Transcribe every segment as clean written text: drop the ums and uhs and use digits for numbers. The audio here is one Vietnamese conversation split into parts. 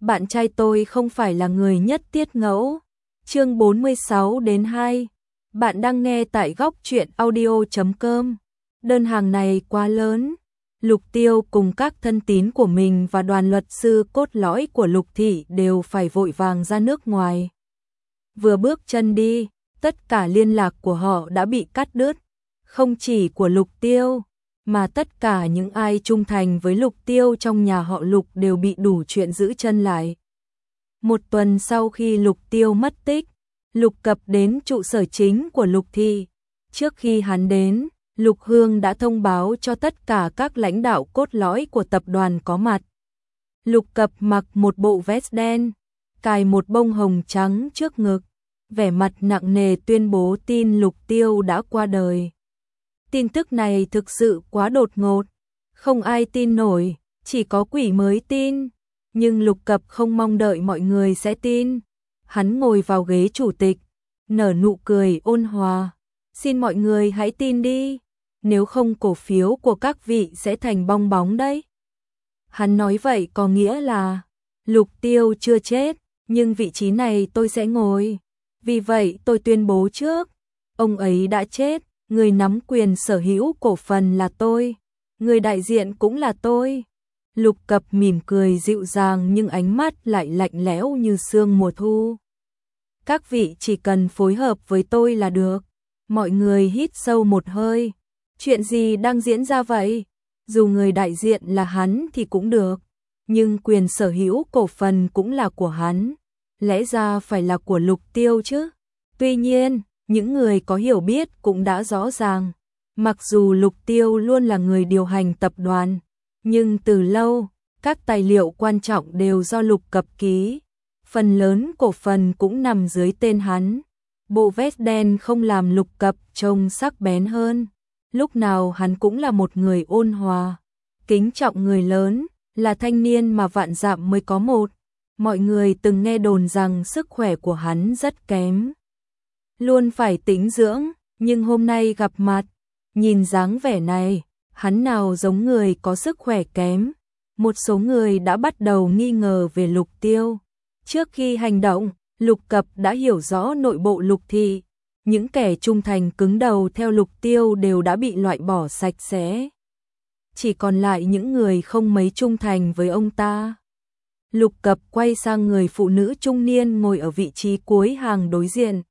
bạn trai tôi không phải là người nhất tiết ngẫu. Chương 46-2. Bạn đang nghe tại góc truyện audio.com. Đơn hàng này quá lớn. Lục Tiêu cùng các thân tín của mình và đoàn luật sư cốt lõi của Lục Thị đều phải vội vàng ra nước ngoài. Vừa bước chân đi, tất cả liên lạc của họ đã bị cắt đứt. Không chỉ của Lục Tiêu, mà tất cả những ai trung thành với Lục Tiêu trong nhà họ Lục đều bị đủ chuyện giữ chân lại. Một tuần sau khi Lục Tiêu mất tích, Lục Cập đến trụ sở chính của Lục Thị. Trước khi hắn đến, Lục Hương đã thông báo cho tất cả các lãnh đạo cốt lõi của tập đoàn có mặt. Lục Cập mặc một bộ vest đen, cài một bông hồng trắng trước ngực, vẻ mặt nặng nề tuyên bố tin Lục Tiêu đã qua đời. Tin tức này thực sự quá đột ngột, không ai tin nổi, chỉ có quỷ mới tin. Nhưng Lục Cập không mong đợi mọi người sẽ tin. Hắn ngồi vào ghế chủ tịch, nở nụ cười ôn hòa. Xin mọi người hãy tin đi, nếu không cổ phiếu của các vị sẽ thành bong bóng đấy. Hắn nói vậy có nghĩa là Lục Tiêu chưa chết, nhưng vị trí này tôi sẽ ngồi. Vì vậy tôi tuyên bố trước, ông ấy đã chết, người nắm quyền sở hữu cổ phần là tôi, người đại diện cũng là tôi. Lục Cập mỉm cười dịu dàng nhưng ánh mắt lại lạnh lẽo như sương mùa thu. Các vị chỉ cần phối hợp với tôi là được. Mọi người hít sâu một hơi. Chuyện gì đang diễn ra vậy? Dù người đại diện là hắn thì cũng được, nhưng quyền sở hữu cổ phần cũng là của hắn. Lẽ ra phải là của Lục Tiêu chứ. Tuy nhiên, những người có hiểu biết cũng đã rõ ràng. Mặc dù Lục Tiêu luôn là người điều hành tập đoàn, nhưng từ lâu, các tài liệu quan trọng đều do Lục Cập ký. Phần lớn cổ phần cũng nằm dưới tên hắn. Bộ vest đen không làm Lục Cập trông sắc bén hơn. Lúc nào hắn cũng là một người ôn hòa, kính trọng người lớn, là thanh niên mà vạn dặm mới có một. Mọi người từng nghe đồn rằng sức khỏe của hắn rất kém, luôn phải tĩnh dưỡng, nhưng hôm nay gặp mặt, nhìn dáng vẻ này, hắn nào giống người có sức khỏe kém. Một số người đã bắt đầu nghi ngờ về Lục Tiêu. Trước khi hành động, Lục Cập đã hiểu rõ nội bộ Lục Thị. Những kẻ trung thành cứng đầu theo Lục Tiêu đều đã bị loại bỏ sạch sẽ. Chỉ còn lại những người không mấy trung thành với ông ta. Lục Cập quay sang người phụ nữ trung niên ngồi ở vị trí cuối hàng đối diện.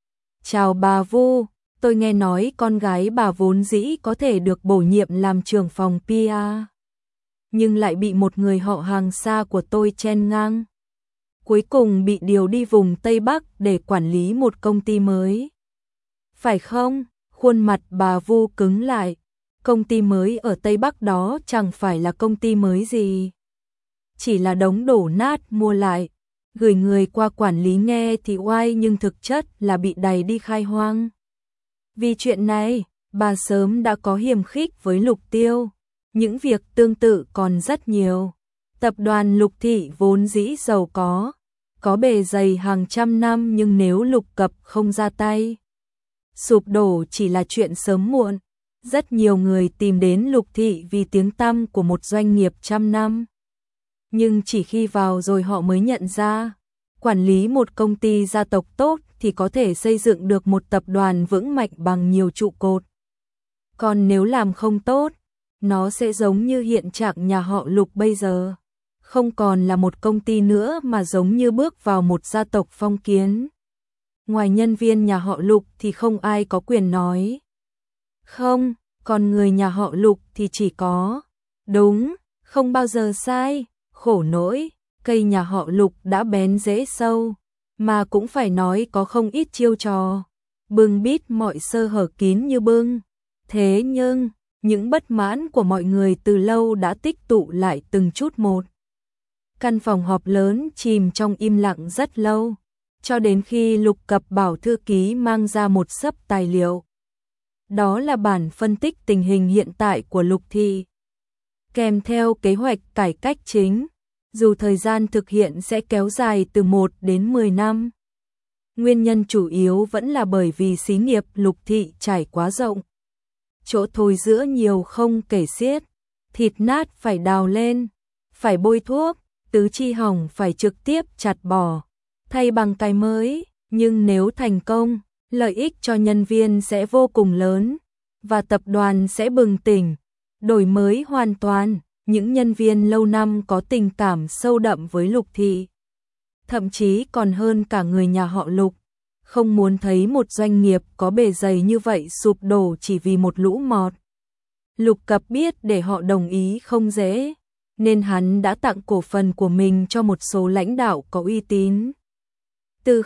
Chào bà Vu, tôi nghe nói con gái bà vốn dĩ có thể được bổ nhiệm làm trưởng phòng PR. Nhưng lại bị một người họ hàng xa của tôi chen ngang. Cuối cùng bị điều đi vùng Tây Bắc để quản lý một công ty mới. Phải không? Khuôn mặt bà Vu cứng lại. Công ty mới ở Tây Bắc đó chẳng phải là công ty mới gì. Chỉ là đống đổ nát mua lại. Gửi người qua quản lý nghe thì oai nhưng thực chất là bị đày đi khai hoang. Vì chuyện này, bà sớm đã có hiềm khích với Lục Tiêu. Những việc tương tự còn rất nhiều. Tập đoàn Lục Thị vốn dĩ giàu có bề dày hàng trăm năm, nhưng nếu Lục Cập không ra tay, sụp đổ chỉ là chuyện sớm muộn. Rất nhiều người tìm đến Lục Thị vì tiếng tăm của một doanh nghiệp trăm năm. Nhưng chỉ khi vào rồi họ mới nhận ra, quản lý một công ty gia tộc tốt thì có thể xây dựng được một tập đoàn vững mạnh bằng nhiều trụ cột. Còn nếu làm không tốt, nó sẽ giống như hiện trạng nhà họ Lục bây giờ. Không còn là một công ty nữa mà giống như bước vào một gia tộc phong kiến. Ngoài nhân viên nhà họ Lục thì không ai có quyền nói. Không, còn người nhà họ Lục thì chỉ có. Đúng, không bao giờ sai, khổ nỗi, cây nhà họ Lục đã bén rễ sâu, mà cũng phải nói có không ít chiêu trò. Bưng bít mọi sơ hở kín như bưng. Thế nhưng, những bất mãn của mọi người từ lâu đã tích tụ lại từng chút một. Căn phòng họp lớn chìm trong im lặng rất lâu, cho đến khi Lục Cập bảo thư ký mang ra một xấp tài liệu. Đó là bản phân tích tình hình hiện tại của Lục Thị, kèm theo kế hoạch cải cách chính, dù thời gian thực hiện sẽ kéo dài từ 1 đến 10 năm. Nguyên nhân chủ yếu vẫn là bởi vì xí nghiệp Lục Thị trải quá rộng. Chỗ thối rữa nhiều không kể xiết, thịt nát phải đào lên, phải bôi thuốc, tứ chi hỏng phải trực tiếp chặt bỏ, thay bằng cái mới, nhưng nếu thành công, lợi ích cho nhân viên sẽ vô cùng lớn, và tập đoàn sẽ bừng tỉnh, đổi mới hoàn toàn. Những nhân viên lâu năm có tình cảm sâu đậm với Lục Thị, thậm chí còn hơn cả người nhà họ Lục, không muốn thấy một doanh nghiệp có bề dày như vậy sụp đổ chỉ vì một lũ mọt. Lục Cập biết để họ đồng ý không dễ, nên hắn đã tặng cổ phần của mình cho một số lãnh đạo có uy tín. Từ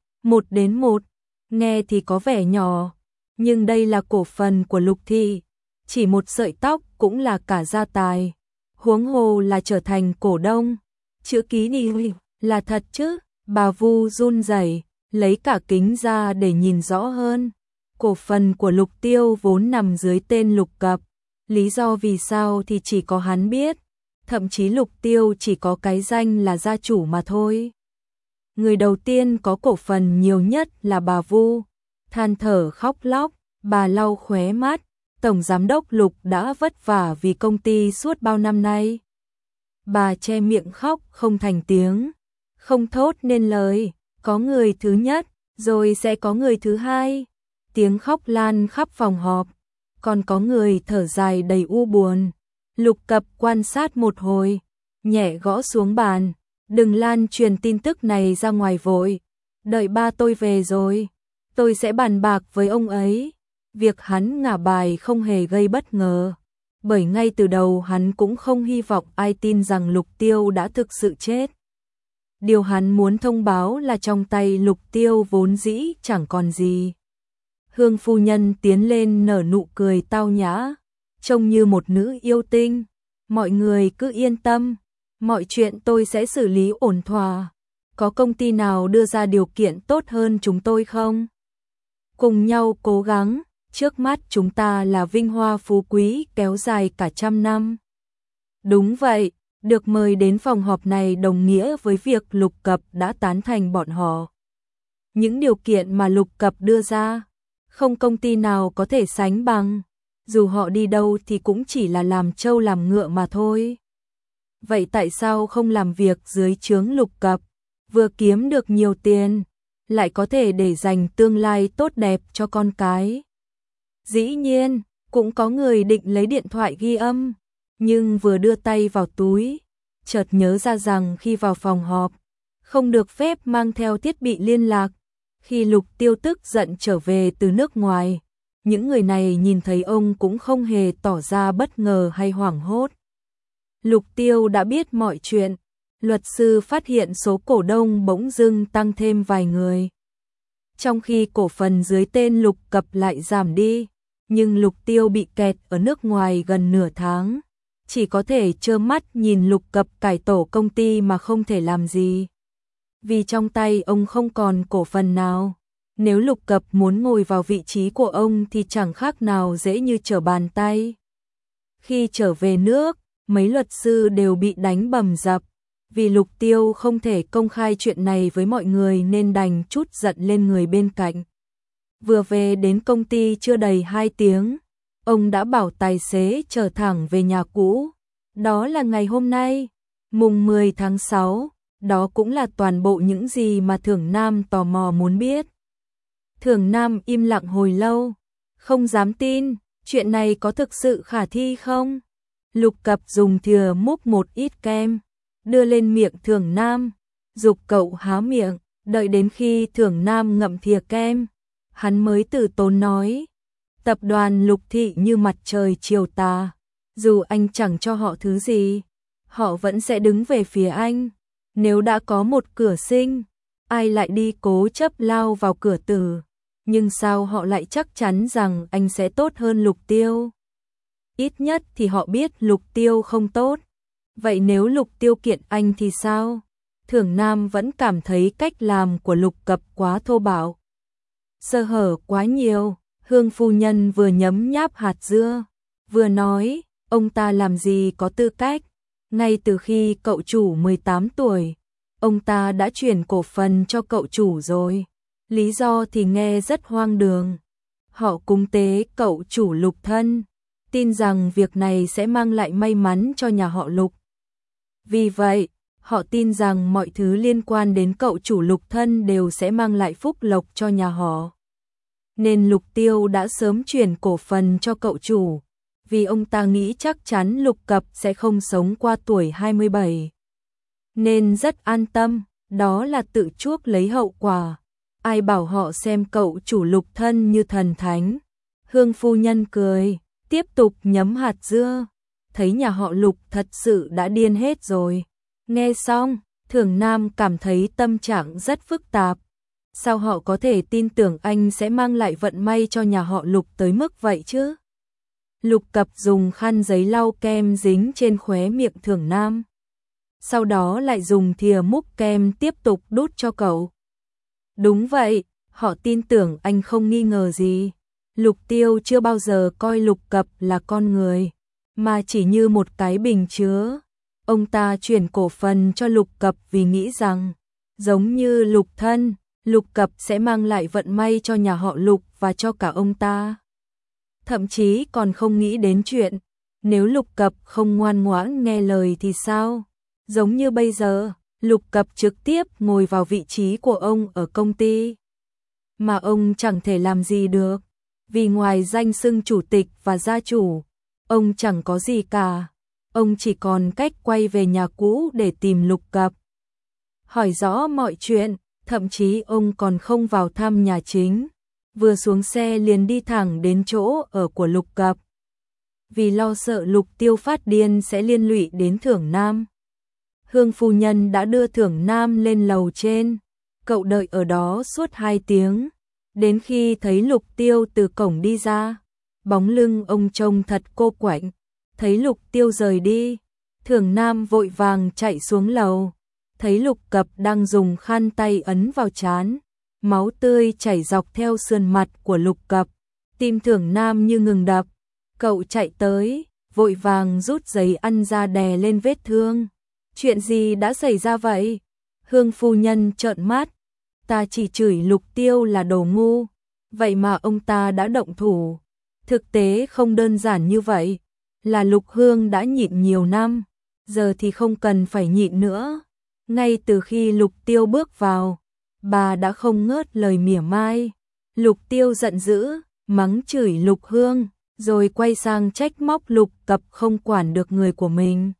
1:1, nghe thì có vẻ nhỏ, nhưng đây là cổ phần của Lục Thị, chỉ một sợi tóc cũng là cả gia tài, huống hồ là trở thành cổ đông. Chữ ký đi là thật chứ? Bà Vu run rẩy, lấy cả kính ra để nhìn rõ hơn. Cổ phần của Lục Tiêu vốn nằm dưới tên Lục Cập, lý do vì sao thì chỉ có hắn biết, thậm chí Lục Tiêu chỉ có cái danh là gia chủ mà thôi. Người đầu tiên có cổ phần nhiều nhất là bà Vu, than thở khóc lóc, bà lau khóe mắt, Tổng Giám đốc Lục đã vất vả vì công ty suốt bao năm nay. Bà che miệng khóc không thành tiếng, không thốt nên lời, có người thứ nhất, rồi sẽ có người thứ hai. Tiếng khóc lan khắp phòng họp, còn có người thở dài đầy u buồn. Lục Cập quan sát một hồi, nhẹ gõ xuống bàn, đừng lan truyền tin tức này ra ngoài vội, đợi ba tôi về rồi, tôi sẽ bàn bạc với ông ấy. Việc hắn ngả bài không hề gây bất ngờ, bởi ngay từ đầu hắn cũng không hy vọng ai tin rằng Lục Tiêu đã thực sự chết. Điều hắn muốn thông báo là trong tay Lục Tiêu vốn dĩ chẳng còn gì. Hương phu nhân tiến lên nở nụ cười tao nhã, trông như một nữ yêu tinh. Mọi người cứ yên tâm, mọi chuyện tôi sẽ xử lý ổn thỏa. Có công ty nào đưa ra điều kiện tốt hơn chúng tôi không? Cùng nhau cố gắng, trước mắt chúng ta là vinh hoa phú quý kéo dài cả 100 năm. Đúng vậy, được mời đến phòng họp này đồng nghĩa với việc Lục Cập đã tán thành bọn họ. Những điều kiện mà Lục Cập đưa ra, không công ty nào có thể sánh bằng, dù họ đi đâu thì cũng chỉ là làm trâu làm ngựa mà thôi. Vậy tại sao không làm việc dưới trướng Lục Cập, vừa kiếm được nhiều tiền, lại có thể để dành tương lai tốt đẹp cho con cái? Dĩ nhiên, cũng có người định lấy điện thoại ghi âm, nhưng vừa đưa tay vào túi, chợt nhớ ra rằng khi vào phòng họp, không được phép mang theo thiết bị liên lạc. Khi Lục Tiêu tức giận trở về từ nước ngoài, những người này nhìn thấy ông cũng không hề tỏ ra bất ngờ hay hoảng hốt. Lục Tiêu đã biết mọi chuyện, luật sư phát hiện số cổ đông bỗng dưng tăng thêm vài người. Trong khi cổ phần dưới tên Lục Cập lại giảm đi, nhưng Lục Tiêu bị kẹt ở nước ngoài gần nửa tháng, chỉ có thể trơ mắt nhìn Lục Cập cải tổ công ty mà không thể làm gì. Vì trong tay ông không còn cổ phần nào, nếu Lục Cập muốn ngồi vào vị trí của ông thì chẳng khác nào dễ như trở bàn tay. Khi trở về nước, mấy luật sư đều bị đánh bầm dập, vì Lục Tiêu không thể công khai chuyện này với mọi người nên đành trút giận lên người bên cạnh. Vừa về đến công ty chưa đầy 2 tiếng, ông đã bảo tài xế chở thẳng về nhà cũ. Đó là ngày hôm nay, mùng 10 tháng 6, đó cũng là toàn bộ những gì mà Thưởng Nam tò mò muốn biết. Thưởng Nam im lặng hồi lâu, không dám tin, chuyện này có thực sự khả thi không? Lục Cập dùng thìa múc một ít kem, đưa lên miệng Thưởng Nam, giục cậu há miệng, đợi đến khi Thưởng Nam ngậm thìa kem, hắn mới từ tốn nói, tập đoàn Lục Thị như mặt trời chiều tà, dù anh chẳng cho họ thứ gì, họ vẫn sẽ đứng về phía anh. Nếu đã có một cửa sinh, ai lại đi cố chấp lao vào cửa tử, nhưng sao họ lại chắc chắn rằng anh sẽ tốt hơn Lục Tiêu? Ít nhất thì họ biết Lục Tiêu không tốt. Vậy nếu Lục Tiêu kiện anh thì sao? Thưởng Nam vẫn cảm thấy cách làm của Lục Cập quá thô bạo, sơ hở quá nhiều. Hương phu nhân vừa nhấm nháp hạt dưa, vừa nói, ông ta làm gì có tư cách. Ngay từ khi cậu chủ 18 tuổi, ông ta đã chuyển cổ phần cho cậu chủ rồi. Lý do thì nghe rất hoang đường. Họ cúng tế cậu chủ Lục thân, tin rằng việc này sẽ mang lại may mắn cho nhà họ Lục. Vì vậy, Họ tin rằng mọi thứ liên quan đến cậu chủ Lục Thân đều sẽ mang lại phúc lộc cho nhà họ. Nên Lục Tiêu đã sớm chuyển cổ phần cho cậu chủ, vì ông ta nghĩ chắc chắn Lục Cập sẽ không sống qua tuổi 27. Nên rất an tâm, đó là tự chuốc lấy hậu quả. Ai bảo họ xem cậu chủ Lục Thân như thần thánh. Hương phu nhân cười, tiếp tục nhấm hạt dưa, thấy nhà họ Lục thật sự đã điên hết rồi. Nghe xong, Thường Nam cảm thấy tâm trạng rất phức tạp. Sao họ có thể tin tưởng anh sẽ mang lại vận may cho nhà họ Lục tới mức vậy chứ? Lục Cập dùng khăn giấy lau kem dính trên khóe miệng Thường Nam. Sau đó lại dùng thìa múc kem tiếp tục đút cho cậu. Đúng vậy, họ tin tưởng anh không nghi ngờ gì. Lục Tiêu chưa bao giờ coi Lục Cập là con người, mà chỉ như một cái bình chứa. Ông ta chuyển cổ phần cho Lục Cập vì nghĩ rằng, giống như Lục Thân, Lục Cập sẽ mang lại vận may cho nhà họ Lục và cho cả ông ta. Thậm chí còn không nghĩ đến chuyện, nếu Lục Cập không ngoan ngoãn nghe lời thì sao? Giống như bây giờ, Lục Cập trực tiếp ngồi vào vị trí của ông ở công ty. Mà ông chẳng thể làm gì được, vì ngoài danh xưng chủ tịch và gia chủ, ông chẳng có gì cả. Ông chỉ còn cách quay về nhà cũ để tìm Lục Cập, hỏi rõ mọi chuyện, thậm chí ông còn không vào thăm nhà chính. Vừa xuống xe liền đi thẳng đến chỗ ở của Lục Cập. Vì lo sợ Lục Tiêu phát điên sẽ liên lụy đến Thưởng Nam. Hương phu nhân đã đưa Thưởng Nam lên lầu trên. Cậu đợi ở đó suốt 2 tiếng. Đến khi thấy Lục Tiêu từ cổng đi ra, bóng lưng ông trông thật cô quạnh. Thấy Lục Tiêu rời đi, Thưởng Nam vội vàng chạy xuống lầu. Thấy Lục Cập đang dùng khăn tay ấn vào trán, máu tươi chảy dọc theo sườn mặt của Lục Cập. Tim Thưởng Nam như ngừng đập. Cậu chạy tới, vội vàng rút giấy ăn ra đè lên vết thương. Chuyện gì đã xảy ra vậy? Hương phu nhân trợn mắt. Ta chỉ chửi Lục Tiêu là đồ ngu, vậy mà ông ta đã động thủ. Thực tế không đơn giản như vậy, là Lục Hương đã nhịn nhiều năm, giờ thì không cần phải nhịn nữa. Ngay từ khi Lục Tiêu bước vào, bà đã không ngớt lời mỉa mai. Lục Tiêu giận dữ, mắng chửi Lục Hương, rồi quay sang trách móc Lục Cập không quản được người của mình.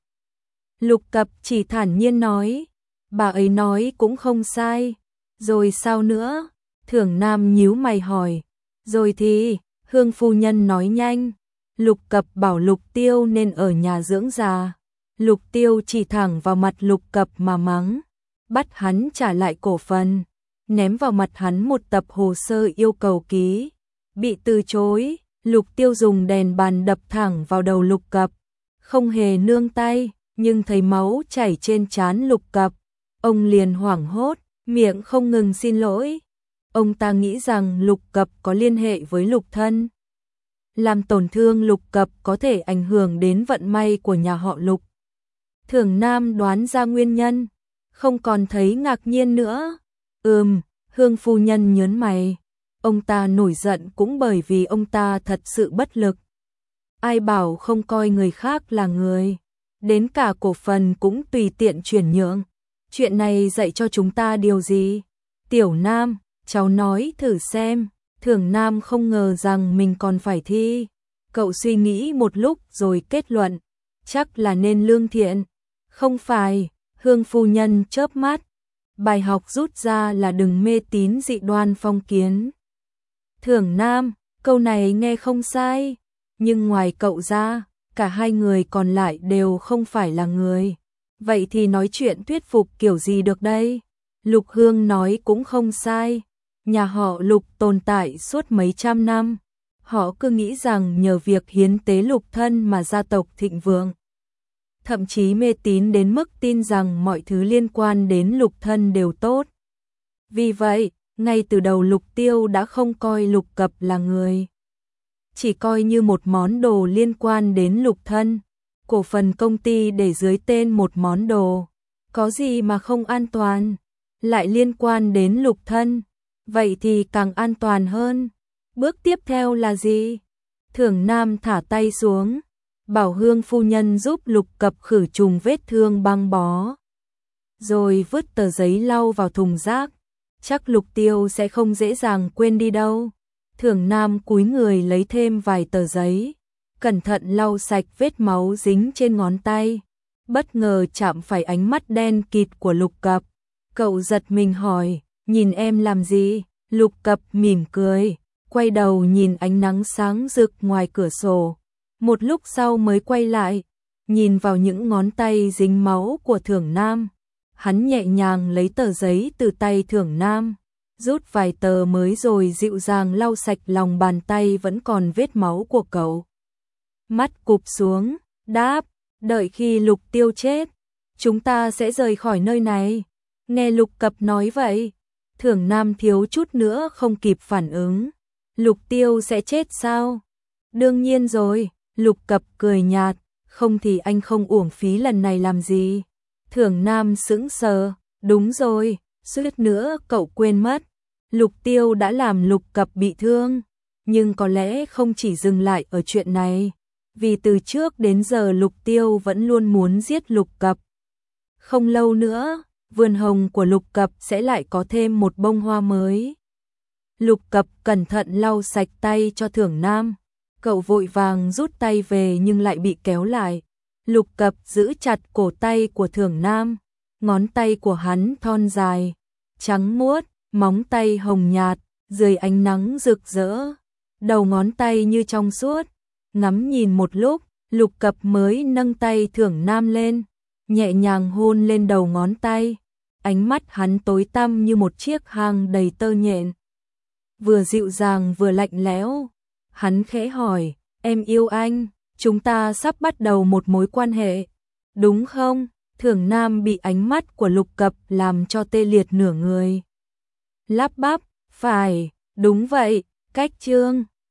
Lục Cập chỉ thản nhiên nói, bà ấy nói cũng không sai. Rồi sao nữa? Thưởng Nam nhíu mày hỏi. Rồi thì, Hương phu nhân nói nhanh. Lục Cập bảo Lục Tiêu nên ở nhà dưỡng già. Lục Tiêu chỉ thẳng vào mặt Lục Cập mà mắng, bắt hắn trả lại cổ phần, ném vào mặt hắn một tập hồ sơ yêu cầu ký. Bị từ chối, Lục Tiêu dùng đèn bàn đập thẳng vào đầu Lục Cập, không hề nương tay, nhưng thấy máu chảy trên trán Lục Cập, ông liền hoảng hốt, miệng không ngừng xin lỗi. Ông ta nghĩ rằng Lục Cập có liên hệ với Lục Thân, làm tổn thương Lục Cập có thể ảnh hưởng đến vận may của nhà họ Lục. Thưởng Nam đoán ra nguyên nhân, không còn thấy ngạc nhiên nữa. Hương phu nhân nhớn mày. Ông ta nổi giận cũng bởi vì ông ta thật sự bất lực. Ai bảo không coi người khác là người, đến cả cổ phần cũng tùy tiện chuyển nhượng. Chuyện này dạy cho chúng ta điều gì? Tiểu Nam, cháu nói thử xem. Thưởng Nam không ngờ rằng mình còn phải thi. Cậu suy nghĩ một lúc rồi kết luận, chắc là nên lương thiện. Không phải, Hương phu nhân chớp mắt. Bài học rút ra là đừng mê tín dị đoan phong kiến. Thưởng Nam, câu này nghe không sai, nhưng ngoài cậu ra, cả hai người còn lại đều không phải là người. Vậy thì nói chuyện thuyết phục kiểu gì được đây? Lục Hương nói cũng không sai. Nhà họ Lục tồn tại suốt mấy trăm năm. Họ cứ nghĩ rằng nhờ việc hiến tế Lục Thân mà gia tộc thịnh vượng. Thậm chí mê tín đến mức tin rằng mọi thứ liên quan đến Lục Thân đều tốt. Vì vậy, ngay từ đầu Lục Tiêu đã không coi Lục Cập là người, chỉ coi như một món đồ liên quan đến Lục Thân. Cổ phần công ty để dưới tên một món đồ, có gì mà không an toàn, lại liên quan đến Lục Thân, vậy thì càng an toàn hơn. Bước tiếp theo là gì? Thưởng Nam thả tay xuống, bảo Hương phu nhân giúp Lục Cập khử trùng vết thương băng bó. rồi vứt tờ giấy lau vào thùng rác. Chắc Lục Tiêu sẽ không dễ dàng quên đi đâu. Thưởng Nam cúi người lấy thêm vài tờ giấy, cẩn thận lau sạch vết máu dính trên ngón tay. Bất ngờ chạm phải ánh mắt đen kịt của Lục Cập. Cậu giật mình hỏi, nhìn em làm gì? Lục Cập mỉm cười, quay đầu nhìn ánh nắng sáng rực ngoài cửa sổ. Một lúc sau mới quay lại, nhìn vào những ngón tay dính máu của Thưởng Nam. Hắn nhẹ nhàng lấy tờ giấy từ tay Thưởng Nam, rút vài tờ mới rồi dịu dàng lau sạch lòng bàn tay vẫn còn vết máu của cậu. Mắt cụp xuống, đáp, đợi khi Lục Tiêu chết, chúng ta sẽ rời khỏi nơi này. Nghe Lục Cập nói vậy, Thưởng Nam thiếu chút nữa không kịp phản ứng. Lục Tiêu sẽ chết sao? Đương nhiên rồi, Lục Cập cười nhạt, không thì anh không uổng phí lần này làm gì. Thưởng Nam sững sờ, đúng rồi, suýt nữa cậu quên mất. Lục Tiêu đã làm Lục Cập bị thương, nhưng có lẽ không chỉ dừng lại ở chuyện này, vì từ trước đến giờ Lục Tiêu vẫn luôn muốn giết Lục Cập. Không lâu nữa, vườn hồng của Lục Cập sẽ lại có thêm một bông hoa mới. Lục Cập cẩn thận lau sạch tay cho Thưởng Nam. Cậu vội vàng rút tay về nhưng lại bị kéo lại. Lục Cập giữ chặt cổ tay của Thưởng Nam. Ngón tay của hắn thon dài, trắng muốt, móng tay hồng nhạt, dưới ánh nắng rực rỡ. Đầu ngón tay như trong suốt. Ngắm nhìn một lúc, Lục Cập mới nâng tay Thưởng Nam lên, nhẹ nhàng hôn lên đầu ngón tay. Ánh mắt hắn tối tăm như một chiếc hang đầy tơ nhện, vừa dịu dàng vừa lạnh lẽo. Hắn khẽ hỏi, em yêu anh, chúng ta sắp bắt đầu một mối quan hệ, đúng không? Thưởng Nam bị ánh mắt của Lục Cập làm cho tê liệt nửa người. Lắp bắp, phải, đúng vậy, cách chương